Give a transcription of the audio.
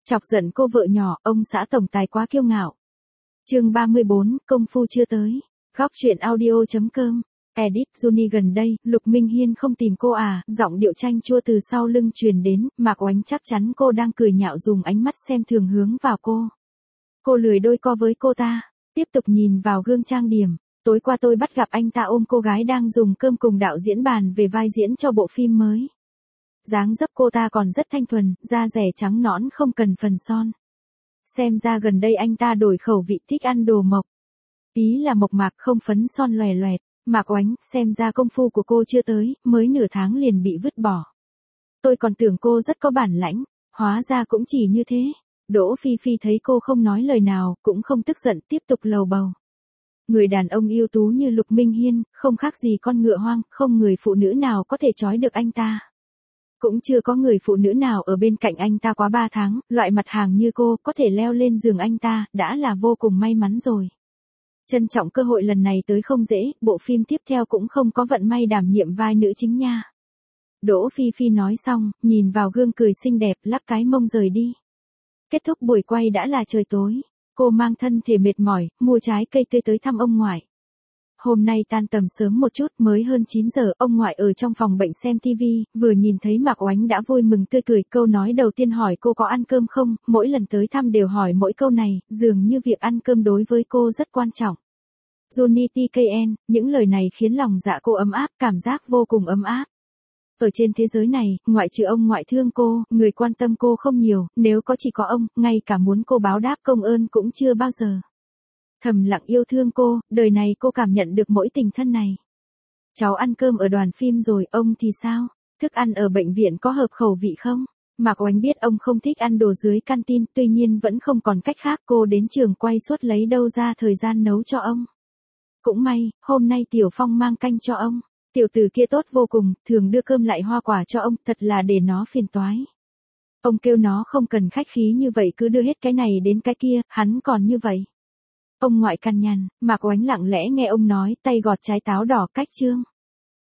Chọc giận cô vợ nhỏ, ông xã tổng tài quá kiêu ngạo. Chương 34, công phu chưa tới. Góc truyện audio.com. Edit. Juni gần đây, Lục Minh Hiên không tìm cô à? Giọng điệu chanh chua từ sau lưng truyền đến, Mạc Oánh chắc chắn cô đang cười nhạo dùng ánh mắt xem thường hướng vào cô. Cô lười đôi co với cô ta, tiếp tục nhìn vào gương trang điểm. Tối qua tôi bắt gặp anh ta ôm cô gái đang dùng cơm cùng đạo diễn bàn về vai diễn cho bộ phim mới. Dáng dấp cô ta còn rất thanh thuần, da rẻ trắng nõn không cần phần son. Xem ra gần đây anh ta đổi khẩu vị thích ăn đồ mộc. Ý là mộc mạc không phấn son lòe loẹt. Mạc Oánh, xem ra công phu của cô chưa tới, mới nửa tháng liền bị vứt bỏ. Tôi còn tưởng cô rất có bản lãnh, hóa ra cũng chỉ như thế. Đỗ Phi Phi thấy cô không nói lời nào, cũng không tức giận, tiếp tục lầu bầu. Người đàn ông ưu tú như Lục Minh Hiên, không khác gì con ngựa hoang, không người phụ nữ nào có thể trói được anh ta. Cũng chưa có người phụ nữ nào ở bên cạnh anh ta quá 3 tháng, loại mặt hàng như cô có thể leo lên giường anh ta, đã là vô cùng may mắn rồi. Trân trọng cơ hội lần này tới không dễ, bộ phim tiếp theo cũng không có vận may đảm nhiệm vai nữ chính nha. Đỗ Phi Phi nói xong, nhìn vào gương cười xinh đẹp, lắc cái mông rời đi. Kết thúc buổi quay đã là trời tối, cô mang thân thể mệt mỏi, mua trái cây tươi tới thăm ông ngoại. Hôm nay tan tầm sớm một chút, mới hơn 9 giờ, ông ngoại ở trong phòng bệnh xem TV, vừa nhìn thấy Mạc Oánh đã vui mừng tươi cười, câu nói đầu tiên hỏi cô có ăn cơm không, mỗi lần tới thăm đều hỏi mỗi câu này, dường như việc ăn cơm đối với cô rất quan trọng. Juni TKN, những lời này khiến lòng dạ cô ấm áp, cảm giác vô cùng ấm áp. Ở trên thế giới này, ngoại trừ ông ngoại thương cô, người quan tâm cô không nhiều, nếu có chỉ có ông, ngay cả muốn cô báo đáp công ơn cũng chưa bao giờ. Thầm lặng yêu thương cô, đời này cô cảm nhận được mỗi tình thân này. Cháu ăn cơm ở đoàn phim rồi, ông thì sao? Thức ăn ở bệnh viện có hợp khẩu vị không? Mạc Oánh biết ông không thích ăn đồ dưới canteen, tuy nhiên vẫn không còn cách khác, cô đến trường quay suốt lấy đâu ra thời gian nấu cho ông. Cũng may, hôm nay Tiểu Phong mang canh cho ông. Tiểu tử kia tốt vô cùng, thường đưa cơm lại hoa quả cho ông, thật là để nó phiền toái. Ông kêu nó không cần khách khí như vậy, cứ đưa hết cái này đến cái kia, hắn còn như vậy. Ông ngoại cằn nhằn, Mạc Oánh lặng lẽ nghe ông nói, tay gọt trái táo đỏ cách chương.